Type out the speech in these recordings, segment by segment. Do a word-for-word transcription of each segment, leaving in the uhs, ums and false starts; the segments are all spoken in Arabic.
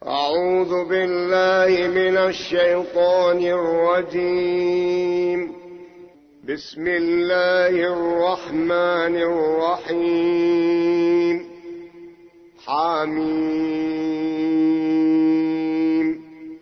أعوذ بالله من الشيطان الرجيم. بسم الله الرحمن الرحيم. حميم.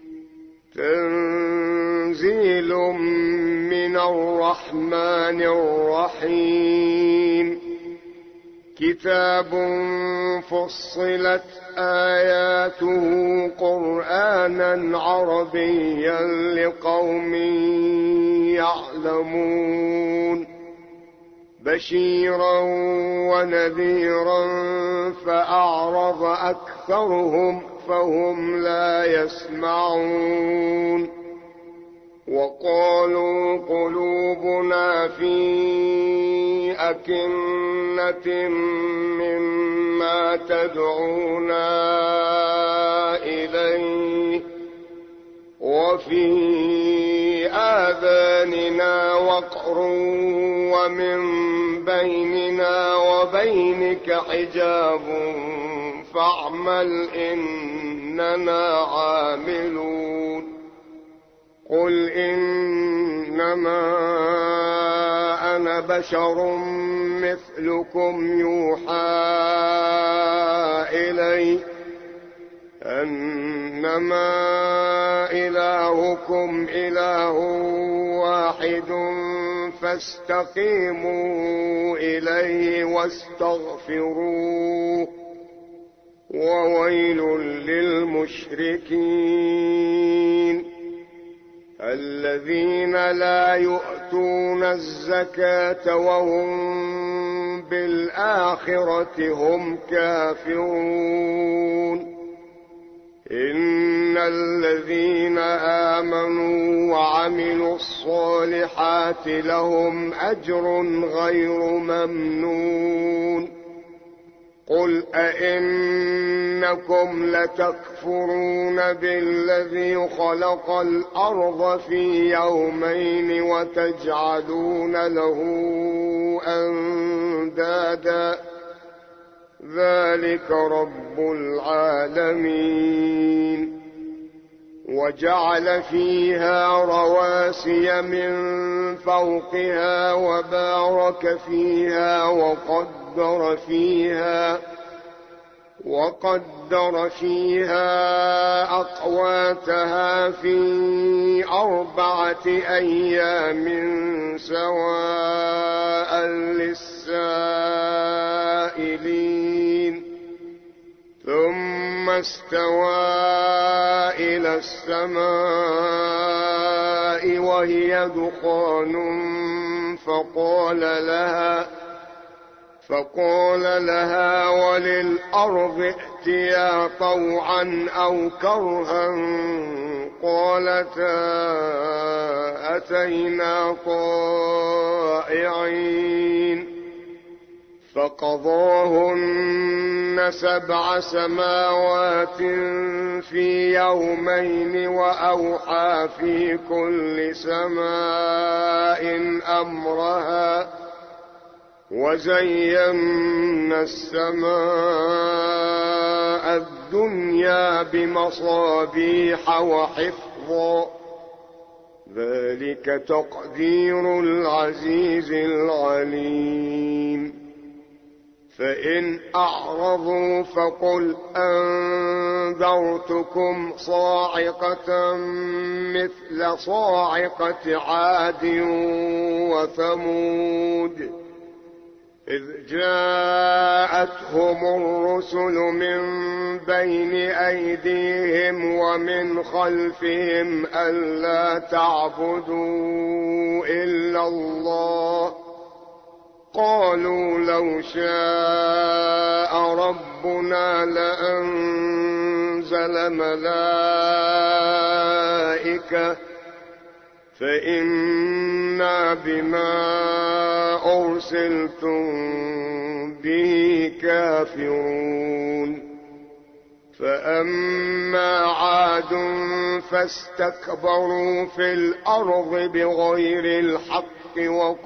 تنزيل من الرحمن الرحيم. كتاب فصلت آياته قرآنا عربيا لقوم يعلمون. بشيرا ونذيرا فأعرض أكثرهم فهم لا يسمعون. وقالوا قلوبنا في أكنة مما تدعونا إليه وفي آذاننا وقر ومن بيننا وبينك حجاب فاعمل إننا عاملون. قل إنما أنا بشر مثلكم يوحى إلي أنما إلهكم إله واحد فاستقيموا إليه واستغفروه وويل للمشركين الذين لا يؤتون الزكاة وهم بالآخرة هم كافرون. إن الذين آمنوا وعملوا الصالحات لهم أجر غير ممنون. قل أئنكم لتكفرون بالذي خلق الأرض في يومين وتجعلون له أندادا ذلك رب العالمين. وجعل فيها رواسي من فوقها وبارك فيها وقدر فيها وقدر فيها أقواتها في أربعة أيام سواء للسائلين. ثم استوى إلى السماء وهي دخان فقال لها فقال لها وللأرض ائتيا طوعا أو كرها قالتا أتينا طائعين. فقضاهن سبع سماوات في يومين وأوحى في كل سماء أمرها وزينا السماء الدنيا بمصابيح وحفظا ذلك تقدير العزيز العليم. فإن أعرضوا فقل أنذرتكم صاعقة مثل صاعقة عاد وثمود إذ جاءتهم الرسل من بين أيديهم ومن خلفهم ألا تعبدوا إلا الله قالوا لو شاء ربنا لأنزل ملائكة فإنا بما أرسلتم به كافرون. فأما عاد فاستكبروا في الأرض بغير الحق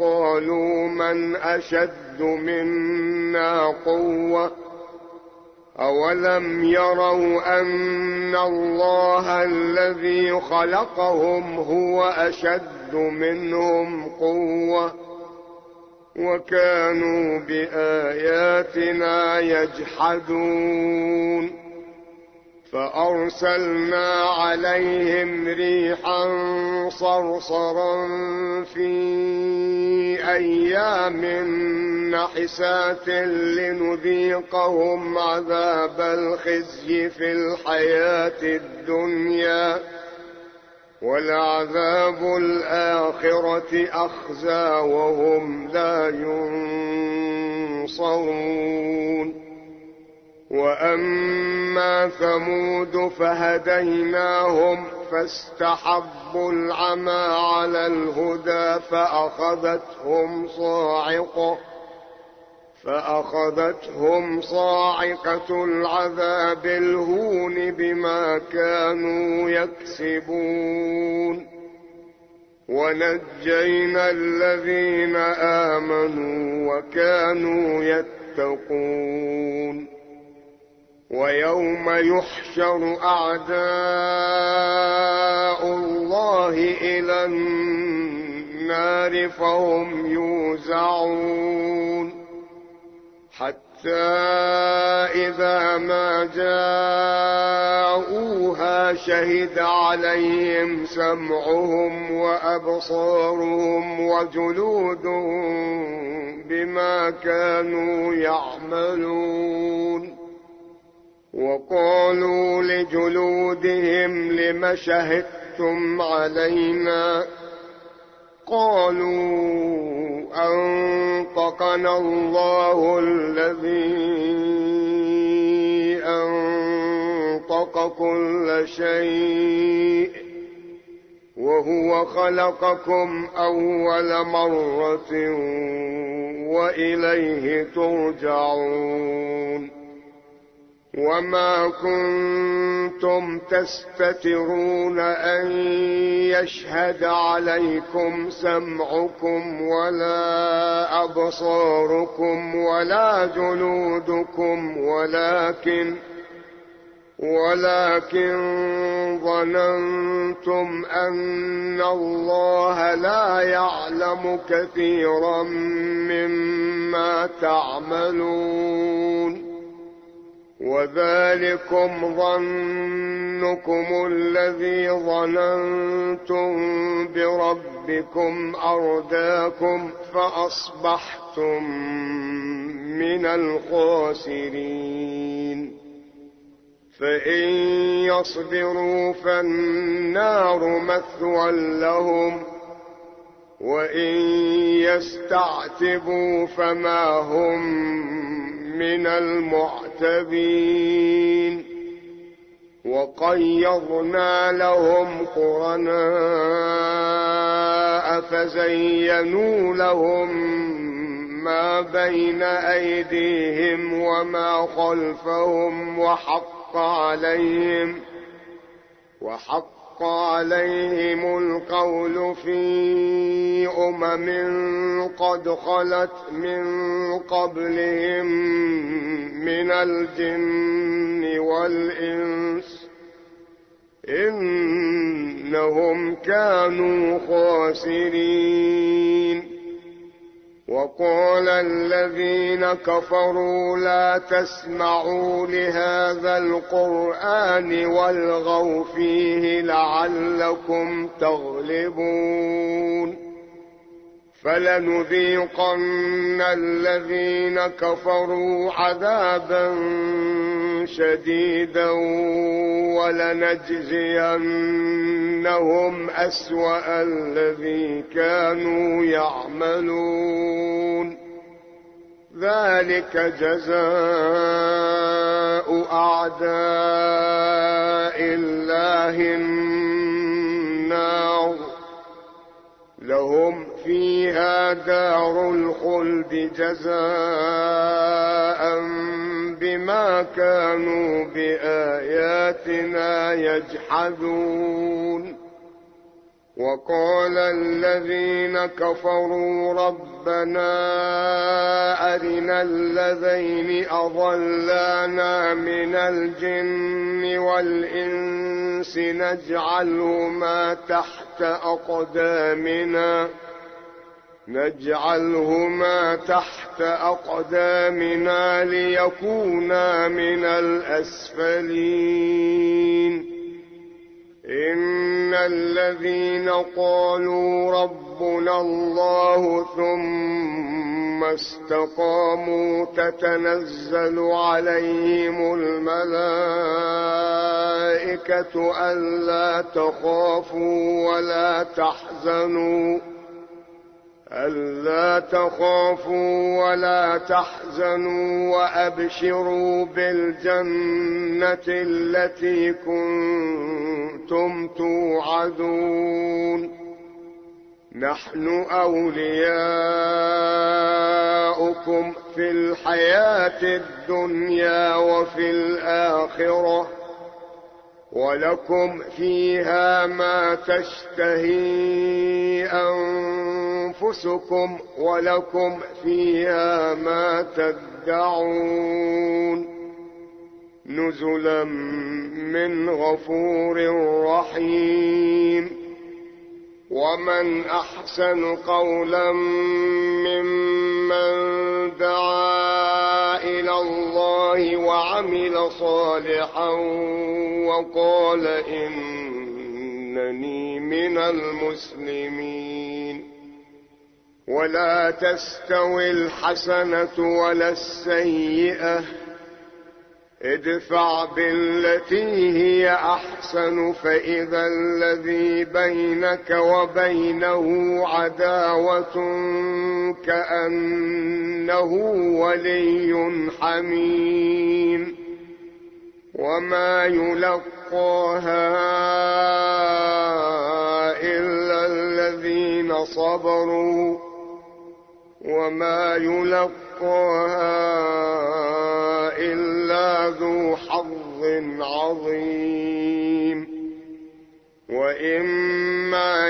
وقالوا من أشد منا قوة أولم يروا أن الله الذي خلقهم هو أشد منهم قوة وكانوا بآياتنا يجحدون فأرسلنا عليهم ريحا صرصرا في أيام نحسات لنذيقهم عذاب الخزي في الحياة الدنيا ولعذاب الآخرة أخزى وهم لا ينصرون وأما ثمود فهديناهم فاستحبوا العمى على الهدى فأخذتهم صاعقة فأخذتهم صاعقة العذاب الهون بما كانوا يكسبون ونجينا الذين آمنوا وكانوا يتقون ويوم يحشر أعداء الله إلى النار فهم يوزعون حتى إذا ما جاءوها شهد عليهم سمعهم وأبصارهم وجلودهم بما كانوا يعملون وقالوا لجلودهم لم شهدتم علينا قالوا أنطقنا الله الذي أنطق كل شيء وهو خلقكم أول مرة وإليه ترجعون وما كنتم تستترون أن يشهد عليكم سمعكم ولا أبصاركم ولا جلودكم ولكن ولكن ظننتم أن الله لا يعلم كثيرا مما تعملون وذلكم ظنكم الذي ظننتم بربكم أرداكم فأصبحتم من الخاسرين فإن يصبروا فالنار مثوى لهم وإن يستعتبوا فما هم من المعتبين وقيضنا لهم قرناء فزينوا لهم ما بين أيديهم وما خلفهم وحق عليهم وحق عليهم القول في أمم قد خلت من قبلهم من الجن والإنس إنهم كانوا خاسرين وقال الذين كفروا لا تسمعوا لهذا القرآن والغوا فيه لعلكم تغلبون فلنذيقن الذين كفروا عذابا شديدا ولنجزينهم أسوأ الذي كانوا يعملون ذلك جزاء أعداء الله النار لهم فيها دار الخلد جزاء بما كانوا بآياتنا يجحدون وقال الذين كفروا ربنا أرنا الذين أضلانا من الجن والإنس نجعلهما تحت أقدامنا نجعلهما تحت أقدامنا ليكونا من الأسفلين إن الذين قالوا ربنا الله ثم استقاموا تتنزل عليهم الملائكة ألا تخافوا ولا تحزنوا ألا تخافوا ولا تحزنوا وأبشروا بالجنة التي كنتم توعدون نحن أولياؤكم في الحياة الدنيا وفي الآخرة ولكم فيها ما تشتهي أنفسكم ولكم فيها ما تدعون نزلا من غفور رحيم ومن أحسن قولا ممن دعا إلى الله وعمل صالحا وقال إنني من المسلمين ولا تستوي الحسنة ولا السيئة ادفع بالتي هي أحسن فإذا الذي بينك وبينه عداوة كأنه ولي حميم وما يلقاها إلا الذين صبروا وما يلقاها إلا ذو حظ عظيم وإما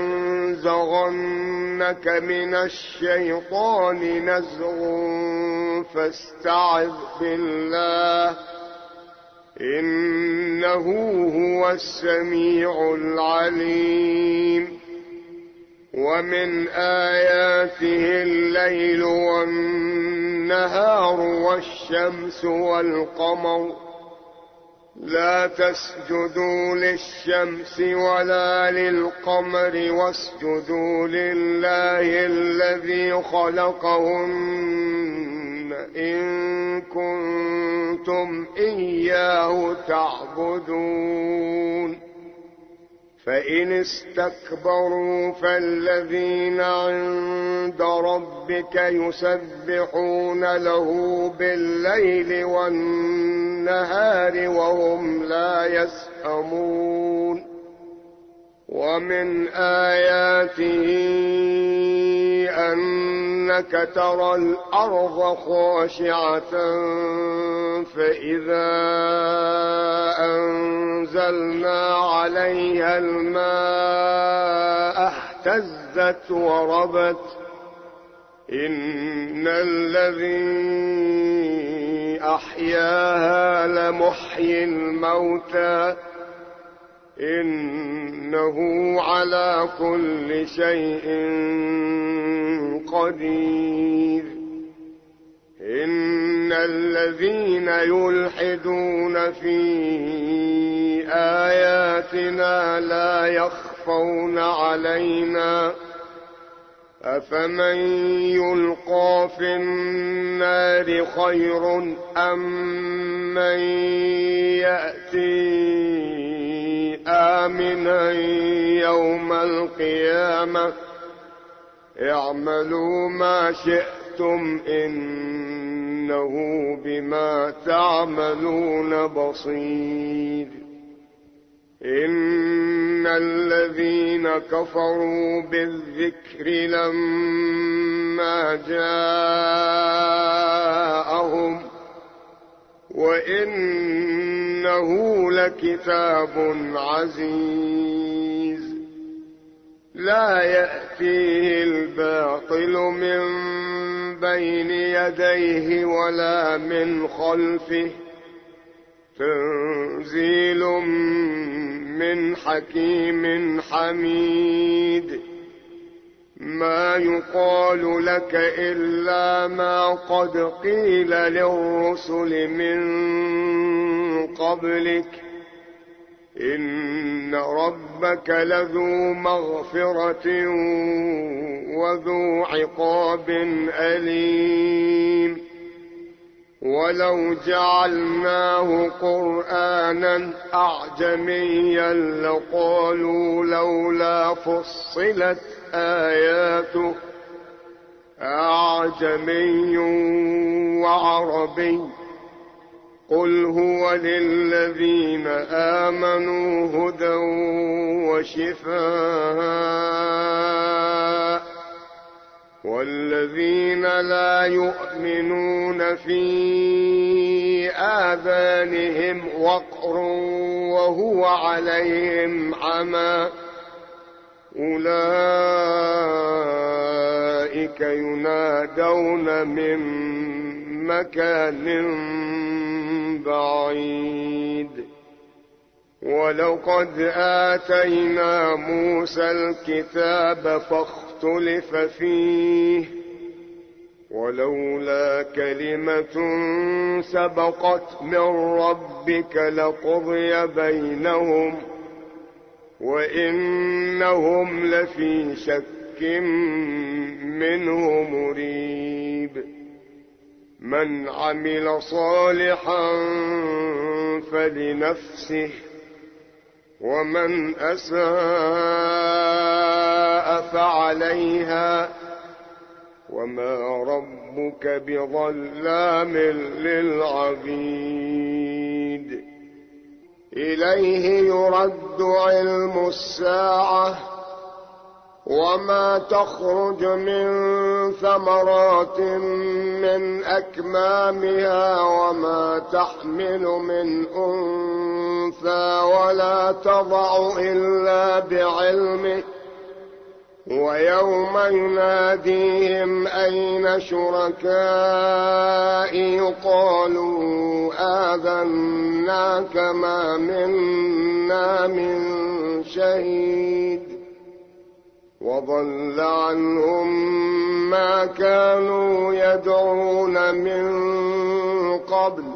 ينزغنك من الشيطان نزغ فاستعذ بالله إنه هو السميع العليم ومن آياته الليل والنهار والشمس والقمر لا تسجدوا للشمس ولا للقمر واسجدوا لله الذي خلقهن إن كنتم إياه تعبدون فإن استكبروا فالذين عند ربك يسبحون له بالليل والنهار وهم لا يسأمون ومن آياته أنك ترى الأرض خاشعة فإذا أنزلنا عليها الماء اهتزت وربت إن الذي أحياها لمحيي الموتى إنه على كل شيء قدير إن الذين يلحدون في آياتنا لا يخفون علينا أفمن يلقى في النار خير أم من يأتي آمنا يوم القيامة اعملوا ما شئتم إنه بما تعملون بصير إن الذين كفروا بالذكر لما جاءهم وإنه لكتاب عزيز لا يأتيه الباطل من بين يديه ولا من خلفه تنزيل من حكيم حميد ما يقال لك إلا ما قد قيل للرسل من قبلك إن ربك لذو مغفرة وذو عقاب أليم ولو جعلناه قرآنا أعجميا لقالوا لولا فصلت آياته أعجمي وعربي قل هو للذين آمنوا هدى وشفاء والذين لا يؤمنون في آذانهم وقر وهو عليهم عمى أولئك ينادون من مكان بعيد ولقد آتينا موسى الكتاب فاختلف فيه ولولا كلمة سبقت من ربك لقضي بينهم وإنهم لفي شك منه مريب من عمل صالحا فلنفسه ومن أساء فعليها وما ربك بظلام للعبيد إليه يرد علم الساعة وما تخرج من ثمرات من أكمامها وما تحمل من أنثى ولا تضع إلا بعلمه ويوم يناديهم أين شركائي قالوا آذناك ما منا من شهيد وضل عنهم ما كانوا يدعون من قبل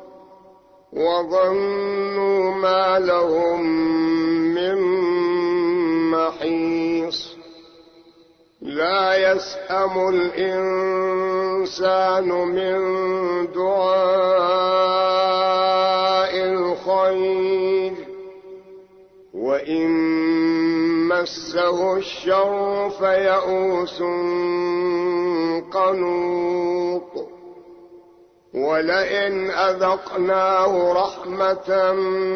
وظنوا ما لهم من محيص لا يسأم الإنسان من دعاء الخير وإن مسه الشر فيئوس قنوط ولئن أذقناه رحمة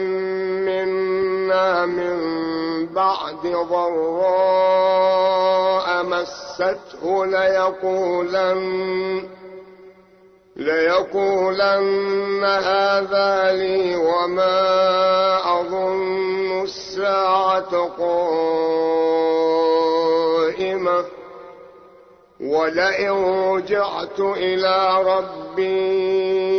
منا من بعد ضراء مسته ليقولن ليقولن هذا لي وما أظن الساعة قائمة ولئن رجعت إلى ربي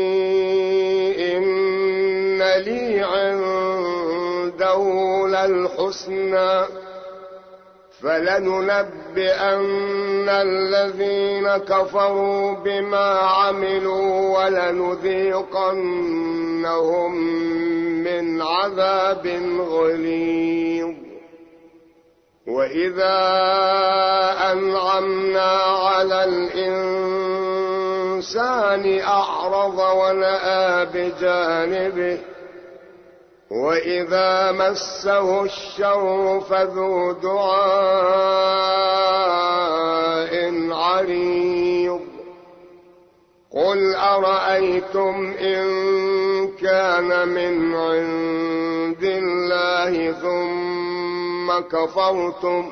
إن لي عنده للحسنى فلننبئن الذين كفروا بما عملوا ولنذيقنهم من عذاب غليظ وإذا أنعمنا على الإنسان أعرض ونأى بجانبه وإذا مسه الشر فذو دعاء عريض قل أرأيتم إن كان من عند الله ثم كفرتم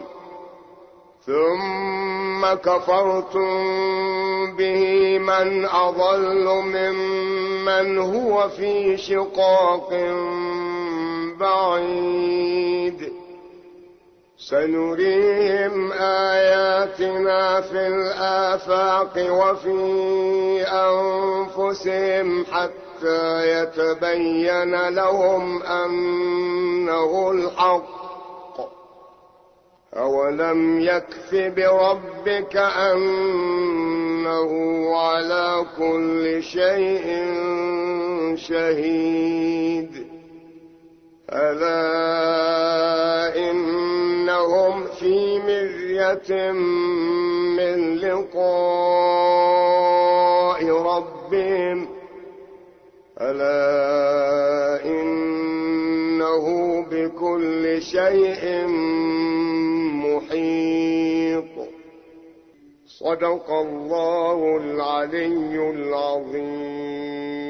ثم كفرتم به من أضل ممن هو في شقاق بعيد سنريهم آياتنا في الآفاق وفي أنفسهم حتى يتبين لهم أنه الحق. أولم يكف بربك أنه على كل شيء شهيد. ألا إنهم في مرية من لقاء ربهم ألا إنه بكل شيء محيط. صدق الله العلي العظيم.